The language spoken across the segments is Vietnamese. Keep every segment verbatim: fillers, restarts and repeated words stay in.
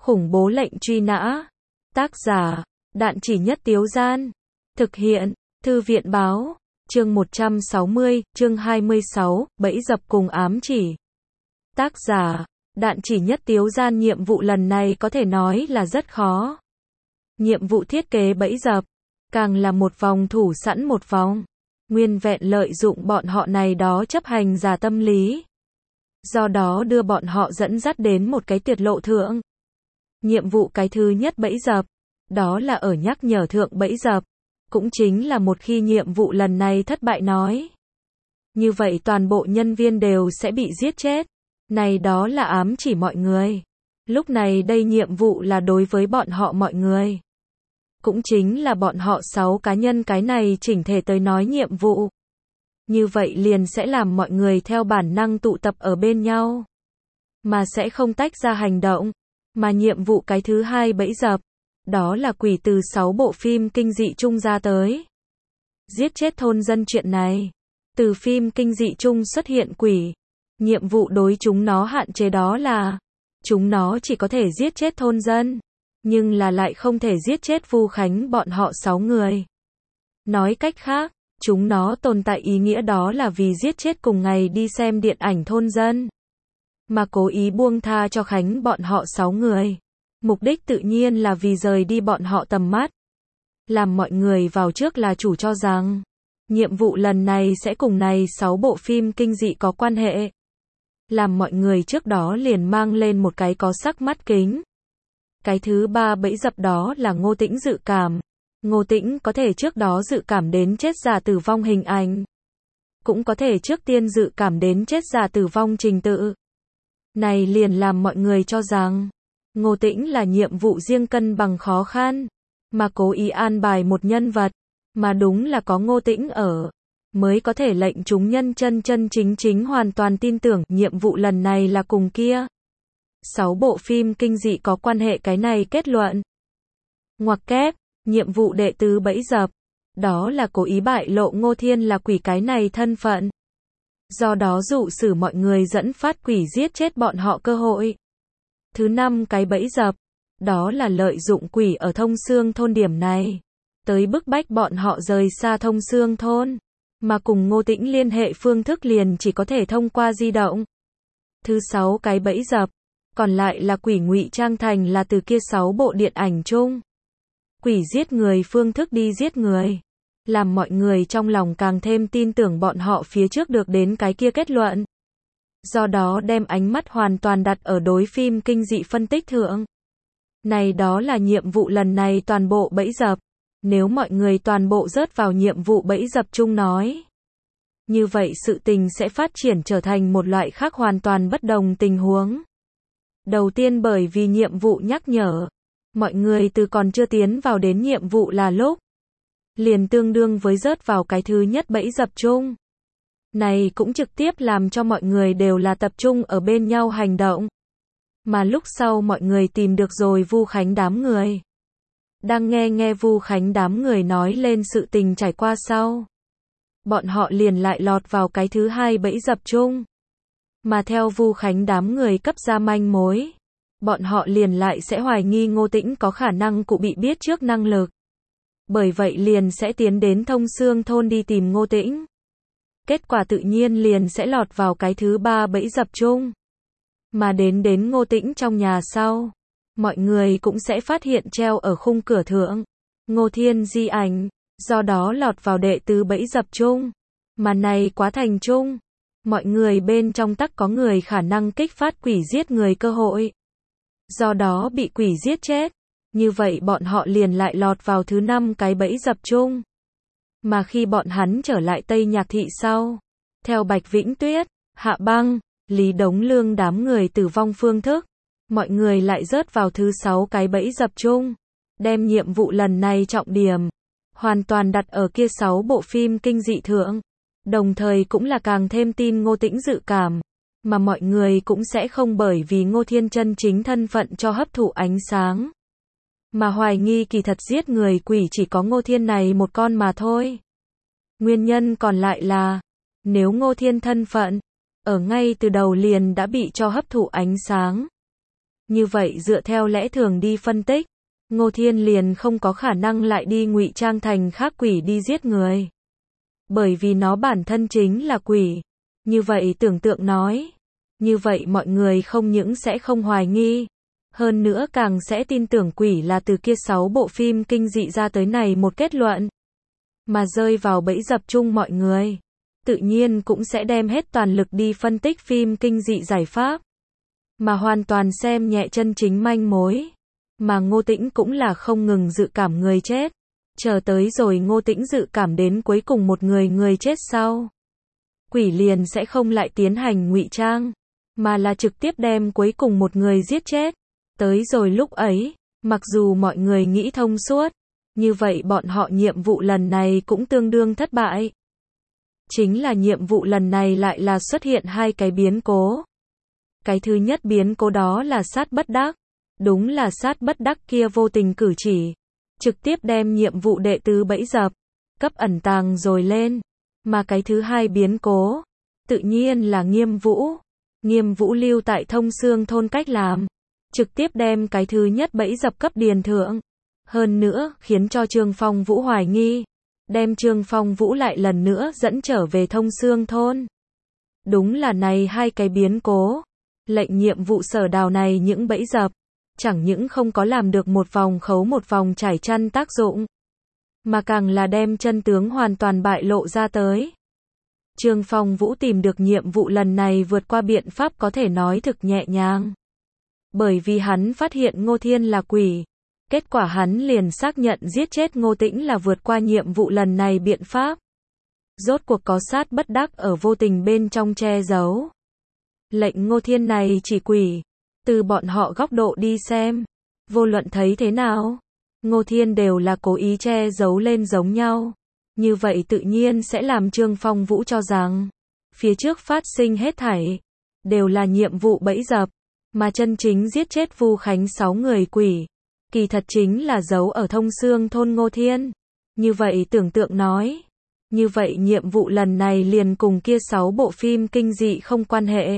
Khủng bố lệnh truy nã. Tác giả, Đạn Chỉ Nhất Tiếu Gian. Thực hiện, Thư viện báo. Chương một trăm sáu mươi, chương hai mươi sáu, bẫy dập cùng ám chỉ. Tác giả, Đạn Chỉ Nhất Tiếu Gian. Nhiệm vụ lần này có thể nói là rất khó. Nhiệm vụ thiết kế bẫy dập, càng là một vòng thủ sẵn một vòng. Nguyên vẹn lợi dụng bọn họ này đó chấp hành giả tâm lý. Do đó đưa bọn họ dẫn dắt đến một cái tuyệt lộ thượng. Nhiệm vụ cái thứ nhất bẫy dập, đó là ở nhắc nhở thượng bẫy dập. Cũng chính là một khi nhiệm vụ lần này thất bại nói. Như vậy toàn bộ nhân viên đều sẽ bị giết chết. Này đó là ám chỉ mọi người. Lúc này đây nhiệm vụ là đối với bọn họ mọi người. Cũng chính là bọn họ sáu cá nhân cái này chỉnh thể tới nói nhiệm vụ. Như vậy liền sẽ làm mọi người theo bản năng tụ tập ở bên nhau. Mà sẽ không tách ra hành động. Mà nhiệm vụ cái thứ hai bẫy dập, đó là quỷ từ sáu bộ phim kinh dị chung ra tới. Giết chết thôn dân chuyện này. Từ phim kinh dị chung xuất hiện quỷ. Nhiệm vụ đối chúng nó hạn chế đó là chúng nó chỉ có thể giết chết thôn dân. Nhưng là lại không thể giết chết Vu Khánh bọn họ sáu người. Nói cách khác, chúng nó tồn tại ý nghĩa đó là vì giết chết cùng ngày đi xem điện ảnh thôn dân. Mà cố ý buông tha cho Khánh bọn họ sáu người. Mục đích tự nhiên là vì rời đi bọn họ tầm mắt. Làm mọi người vào trước là chủ cho rằng nhiệm vụ lần này sẽ cùng này sáu bộ phim kinh dị có quan hệ. Làm mọi người trước đó liền mang lên một cái có sắc mắt kính. Cái thứ ba bẫy dập đó là Ngô Tĩnh dự cảm. Ngô Tĩnh có thể trước đó dự cảm đến chết giả tử vong hình ảnh. Cũng có thể trước tiên dự cảm đến chết giả tử vong trình tự. Này liền làm mọi người cho rằng Ngô Tĩnh là nhiệm vụ riêng cân bằng khó khăn. Mà cố ý an bài một nhân vật. Mà đúng là có Ngô Tĩnh ở. Mới có thể lệnh chúng nhân chân chân chính chính hoàn toàn tin tưởng nhiệm vụ lần này là cùng kia. Sáu bộ phim kinh dị có quan hệ cái này kết luận. Ngoặc kép, nhiệm vụ đệ tứ bẫy dập. Đó là cố ý bại lộ Ngô Thiên là quỷ cái này thân phận. Do đó dụ xử mọi người dẫn phát quỷ giết chết bọn họ cơ hội. Thứ năm cái bẫy dập. Đó là lợi dụng quỷ ở Thông Xương thôn điểm này. Tới bức bách bọn họ rời xa Thông Xương thôn. Mà cùng Ngô Tĩnh liên hệ phương thức liền chỉ có thể thông qua di động. Thứ sáu cái bẫy dập. Còn lại là quỷ ngụy trang thành là từ kia sáu bộ điện ảnh chung. Quỷ giết người phương thức đi giết người. Làm mọi người trong lòng càng thêm tin tưởng bọn họ phía trước được đến cái kia kết luận. Do đó đem ánh mắt hoàn toàn đặt ở đối phim kinh dị phân tích thượng. Này đó là nhiệm vụ lần này toàn bộ bẫy dập. Nếu mọi người toàn bộ rớt vào nhiệm vụ bẫy dập chung nói. Như vậy sự tình sẽ phát triển trở thành một loại khác hoàn toàn bất đồng tình huống. Đầu tiên bởi vì nhiệm vụ nhắc nhở. Mọi người từ còn chưa tiến vào đến nhiệm vụ là lúc. Liền tương đương với rớt vào cái thứ nhất bẫy dập chung. Này cũng trực tiếp làm cho mọi người đều là tập trung ở bên nhau hành động. Mà lúc sau mọi người tìm được rồi Vu Khánh đám người. Đang nghe nghe Vu Khánh đám người nói lên sự tình trải qua sau. Bọn họ liền lại lọt vào cái thứ hai bẫy dập chung. Mà theo Vu Khánh đám người cấp ra manh mối. Bọn họ liền lại sẽ hoài nghi Ngô Tĩnh có khả năng cụ bị biết trước năng lực. Bởi vậy liền sẽ tiến đến Thông Xương thôn đi tìm Ngô Tĩnh. Kết quả tự nhiên liền sẽ lọt vào cái thứ ba bẫy dập chung. Mà đến đến Ngô Tĩnh trong nhà sau. Mọi người cũng sẽ phát hiện treo ở khung cửa thượng. Ngô Thiên di ảnh. Do đó lọt vào đệ tứ bẫy dập chung. Mà này quá thành chung. Mọi người bên trong tắc có người khả năng kích phát quỷ giết người cơ hội. Do đó bị quỷ giết chết. Như vậy bọn họ liền lại lọt vào thứ năm cái bẫy dập chung. Mà khi bọn hắn trở lại Tây Nhạc Thị sau. Theo Bạch Vĩnh Tuyết, Hạ Băng, Lý Đống Lương đám người tử vong phương thức. Mọi người lại rớt vào thứ sáu cái bẫy dập chung. Đem nhiệm vụ lần này trọng điểm. Hoàn toàn đặt ở kia sáu bộ phim kinh dị thượng. Đồng thời cũng là càng thêm tin Ngô Tĩnh dự cảm. Mà mọi người cũng sẽ không bởi vì Ngô Thiên chân chính thân phận cho hấp thụ ánh sáng. Mà hoài nghi kỳ thật giết người quỷ chỉ có Ngô Thiên này một con mà thôi. Nguyên nhân còn lại là, nếu Ngô Thiên thân phận, ở ngay từ đầu liền đã bị cho hấp thụ ánh sáng. Như vậy dựa theo lẽ thường đi phân tích, Ngô Thiên liền không có khả năng lại đi ngụy trang thành khác quỷ đi giết người. Bởi vì nó bản thân chính là quỷ. Như vậy tưởng tượng nói, như vậy mọi người không những sẽ không hoài nghi, hơn nữa càng sẽ tin tưởng quỷ là từ kia sáu bộ phim kinh dị ra tới này một kết luận. Mà rơi vào bẫy dập chung mọi người, tự nhiên cũng sẽ đem hết toàn lực đi phân tích phim kinh dị giải pháp, mà hoàn toàn xem nhẹ chân chính manh mối. Mà Ngô Tĩnh cũng là không ngừng dự cảm người chết, chờ tới rồi Ngô Tĩnh dự cảm đến cuối cùng một người người chết sau, quỷ liền sẽ không lại tiến hành ngụy trang, mà là trực tiếp đem cuối cùng một người giết chết. Tới rồi lúc ấy, mặc dù mọi người nghĩ thông suốt, như vậy bọn họ nhiệm vụ lần này cũng tương đương thất bại. Chính là nhiệm vụ lần này lại là xuất hiện hai cái biến cố. Cái thứ nhất biến cố đó là sát bất đắc. Đúng là sát bất đắc kia vô tình cử chỉ, trực tiếp đem nhiệm vụ đệ tứ bẫy dập, cấp ẩn tàng rồi lên. Mà cái thứ hai biến cố, tự nhiên là Nghiêm Vũ. Nghiêm Vũ lưu tại Thông Xương thôn cách làm, trực tiếp đem cái thứ nhất bẫy dập cấp điền thượng. Hơn nữa, khiến cho Trương Phong Vũ hoài nghi, đem Trương Phong Vũ lại lần nữa dẫn trở về Thông Xương thôn. Đúng là này hai cái biến cố, lệnh nhiệm vụ sở đào này những bẫy dập, chẳng những không có làm được một vòng khấu một vòng trải chăn tác dụng, mà càng là đem chân tướng hoàn toàn bại lộ ra tới. Trương Phong Vũ tìm được nhiệm vụ lần này vượt qua biện pháp có thể nói thực nhẹ nhàng. Bởi vì hắn phát hiện Ngô Thiên là quỷ, kết quả hắn liền xác nhận giết chết Ngô Tĩnh là vượt qua nhiệm vụ lần này biện pháp. Rốt cuộc có sát bất đắc ở vô tình bên trong che giấu. Lệnh Ngô Thiên này chỉ quỷ, từ bọn họ góc độ đi xem, vô luận thấy thế nào, Ngô Thiên đều là cố ý che giấu lên giống nhau. Như vậy tự nhiên sẽ làm Trương Phong Vũ cho rằng, phía trước phát sinh hết thảy, đều là nhiệm vụ bẫy dập, mà chân chính giết chết Vu Khánh sáu người quỷ, kỳ thật chính là giấu ở Thông Xương thôn Ngô Thiên. Như vậy tưởng tượng nói, như vậy nhiệm vụ lần này liền cùng kia sáu bộ phim kinh dị không quan hệ.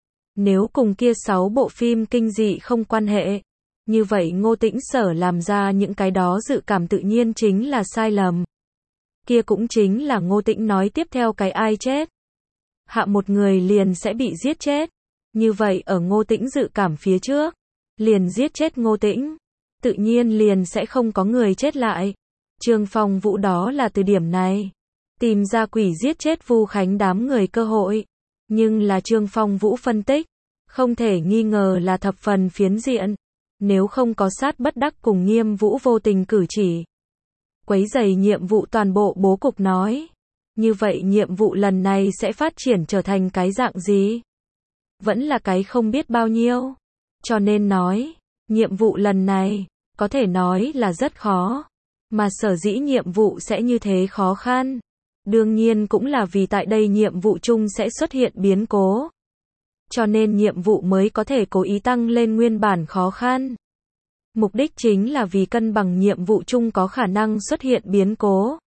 Nếu cùng kia sáu bộ phim kinh dị không quan hệ, như vậy Ngô Tĩnh sở làm ra những cái đó dự cảm tự nhiên chính là sai lầm. Kia cũng chính là Ngô Tĩnh nói tiếp theo cái ai chết, hạ một người liền sẽ bị giết chết. Như vậy ở Ngô Tĩnh dự cảm phía trước, liền giết chết Ngô Tĩnh, tự nhiên liền sẽ không có người chết lại. Trương Phong Vũ đó là từ điểm này, tìm ra quỷ giết chết Vu Khánh đám người cơ hội. Nhưng là Trương Phong Vũ phân tích, không thể nghi ngờ là thập phần phiến diện. Nếu không có sát bất đắc cùng Nghiêm Vũ vô tình cử chỉ, quấy rầy nhiệm vụ toàn bộ bố cục nói, như vậy nhiệm vụ lần này sẽ phát triển trở thành cái dạng gì? Vẫn là cái không biết bao nhiêu. Cho nên nói, nhiệm vụ lần này, có thể nói là rất khó. Mà sở dĩ nhiệm vụ sẽ như thế khó khăn, đương nhiên cũng là vì tại đây nhiệm vụ chung sẽ xuất hiện biến cố. Cho nên nhiệm vụ mới có thể cố ý tăng lên nguyên bản khó khăn. Mục đích chính là vì cân bằng nhiệm vụ chung có khả năng xuất hiện biến cố,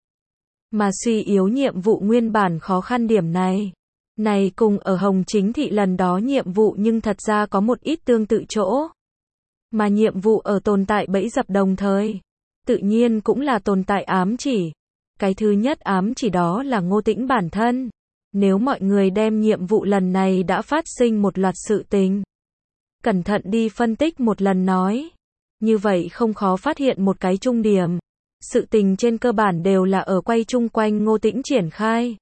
mà suy yếu nhiệm vụ nguyên bản khó khăn điểm này. Này cùng ở Hồng Chính Thị lần đó nhiệm vụ nhưng thật ra có một ít tương tự chỗ. Mà nhiệm vụ ở tồn tại bẫy dập đồng thời, tự nhiên cũng là tồn tại ám chỉ. Cái thứ nhất ám chỉ đó là Ngô Tĩnh bản thân. Nếu mọi người đem nhiệm vụ lần này đã phát sinh một loạt sự tình, cẩn thận đi phân tích một lần nói, như vậy không khó phát hiện một cái trung điểm. Sự tình trên cơ bản đều là ở quay chung quanh Ngô Tĩnh triển khai.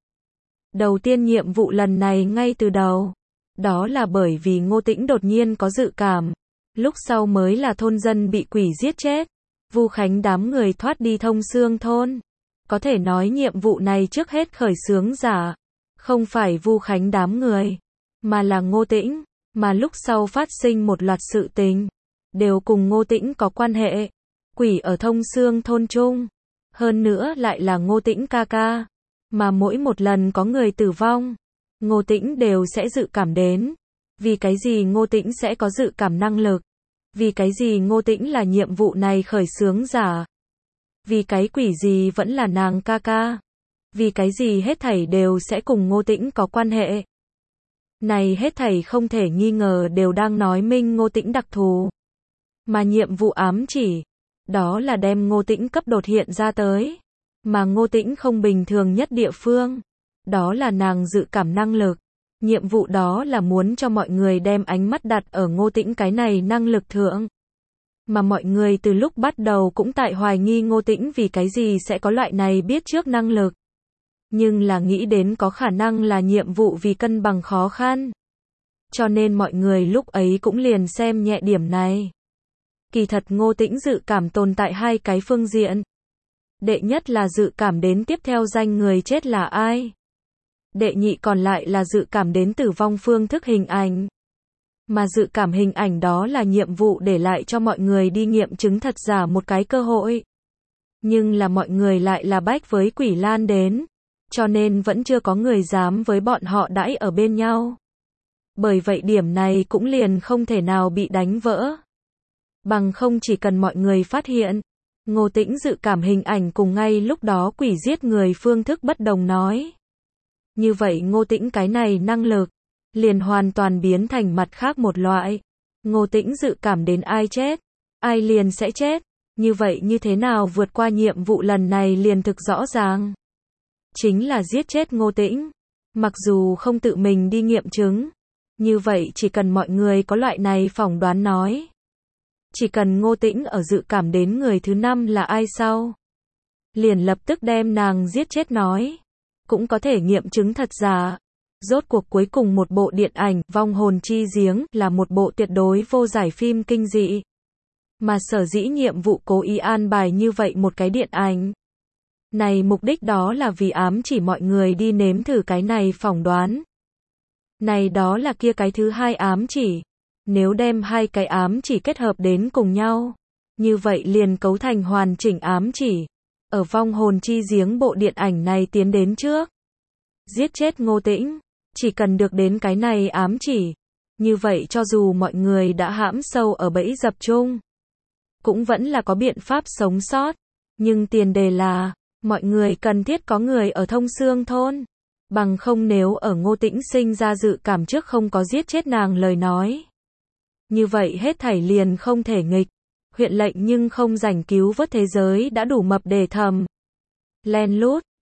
Đầu tiên nhiệm vụ lần này ngay từ đầu, đó là bởi vì Ngô Tĩnh đột nhiên có dự cảm, lúc sau mới là thôn dân bị quỷ giết chết, Vu Khánh đám người thoát đi Thông Xương thôn. Có thể nói nhiệm vụ này trước hết khởi xướng giả, không phải Vu Khánh đám người, mà là Ngô Tĩnh, mà lúc sau phát sinh một loạt sự tình, đều cùng Ngô Tĩnh có quan hệ. Quỷ ở Thông Xương thôn chung, hơn nữa lại là Ngô Tĩnh ca ca, mà mỗi một lần có người tử vong, Ngô Tĩnh đều sẽ dự cảm đến. Vì cái gì Ngô Tĩnh sẽ có dự cảm năng lực? Vì cái gì Ngô Tĩnh là nhiệm vụ này khởi xướng giả? Vì cái quỷ gì vẫn là nàng ca ca? Vì cái gì hết thảy đều sẽ cùng Ngô Tĩnh có quan hệ? Này hết thảy không thể nghi ngờ đều đang nói minh Ngô Tĩnh đặc thù. Mà nhiệm vụ ám chỉ, đó là đem Ngô Tĩnh cấp đột hiện ra tới. Mà Ngô Tĩnh không bình thường nhất địa phương, đó là nàng dự cảm năng lực. Nhiệm vụ đó là muốn cho mọi người đem ánh mắt đặt ở Ngô Tĩnh cái này năng lực thượng. Mà mọi người từ lúc bắt đầu cũng tại hoài nghi Ngô Tĩnh vì cái gì sẽ có loại này biết trước năng lực. Nhưng là nghĩ đến có khả năng là nhiệm vụ vì cân bằng khó khăn. Cho nên mọi người lúc ấy cũng liền xem nhẹ điểm này. Kỳ thật Ngô Tĩnh dự cảm tồn tại hai cái phương diện. Đệ nhất là dự cảm đến tiếp theo danh người chết là ai. Đệ nhị còn lại là dự cảm đến tử vong phương thức hình ảnh. Mà dự cảm hình ảnh đó là nhiệm vụ để lại cho mọi người đi nghiệm chứng thật giả một cái cơ hội. Nhưng là mọi người lại là bách với Quỷ Lan đến. Cho nên vẫn chưa có người dám với bọn họ đãi ở bên nhau. Bởi vậy điểm này cũng liền không thể nào bị đánh vỡ. Bằng không chỉ cần mọi người phát hiện, Ngô Tĩnh dự cảm hình ảnh cùng ngay lúc đó quỷ giết người phương thức bất đồng nói. Như vậy Ngô Tĩnh cái này năng lực, liền hoàn toàn biến thành mặt khác một loại. Ngô Tĩnh dự cảm đến ai chết, ai liền sẽ chết. Như vậy như thế nào vượt qua nhiệm vụ lần này liền thực rõ ràng. Chính là giết chết Ngô Tĩnh. Mặc dù không tự mình đi nghiệm chứng. Như vậy chỉ cần mọi người có loại này phỏng đoán nói. Chỉ cần Ngô Tĩnh ở dự cảm đến người thứ năm là ai sau. Liền lập tức đem nàng giết chết nói. Cũng có thể nghiệm chứng thật giả. Rốt cuộc cuối cùng một bộ điện ảnh Vong hồn chi giếng là một bộ tuyệt đối vô giải phim kinh dị. Mà sở dĩ nhiệm vụ cố ý an bài như vậy một cái điện ảnh. Này mục đích đó là vì ám chỉ mọi người đi nếm thử cái này phỏng đoán. Này đó là kia cái thứ hai ám chỉ. Nếu đem hai cái ám chỉ kết hợp đến cùng nhau, như vậy liền cấu thành hoàn chỉnh ám chỉ. Ở Vong hồn chi giếng bộ điện ảnh này tiến đến trước. Giết chết Ngô Tĩnh, chỉ cần được đến cái này ám chỉ. Như vậy cho dù mọi người đã hãm sâu ở bẫy dập chung, cũng vẫn là có biện pháp sống sót. Nhưng tiền đề là, mọi người cần thiết có người ở Thông Xương thôn. Bằng không nếu ở Ngô Tĩnh sinh ra dự cảm trước không có giết chết nàng lời nói. Như vậy hết thảy liền không thể nghịch. Huyện lệnh nhưng không rảnh cứu vớt thế giới đã đủ mập để thầm. Len lút,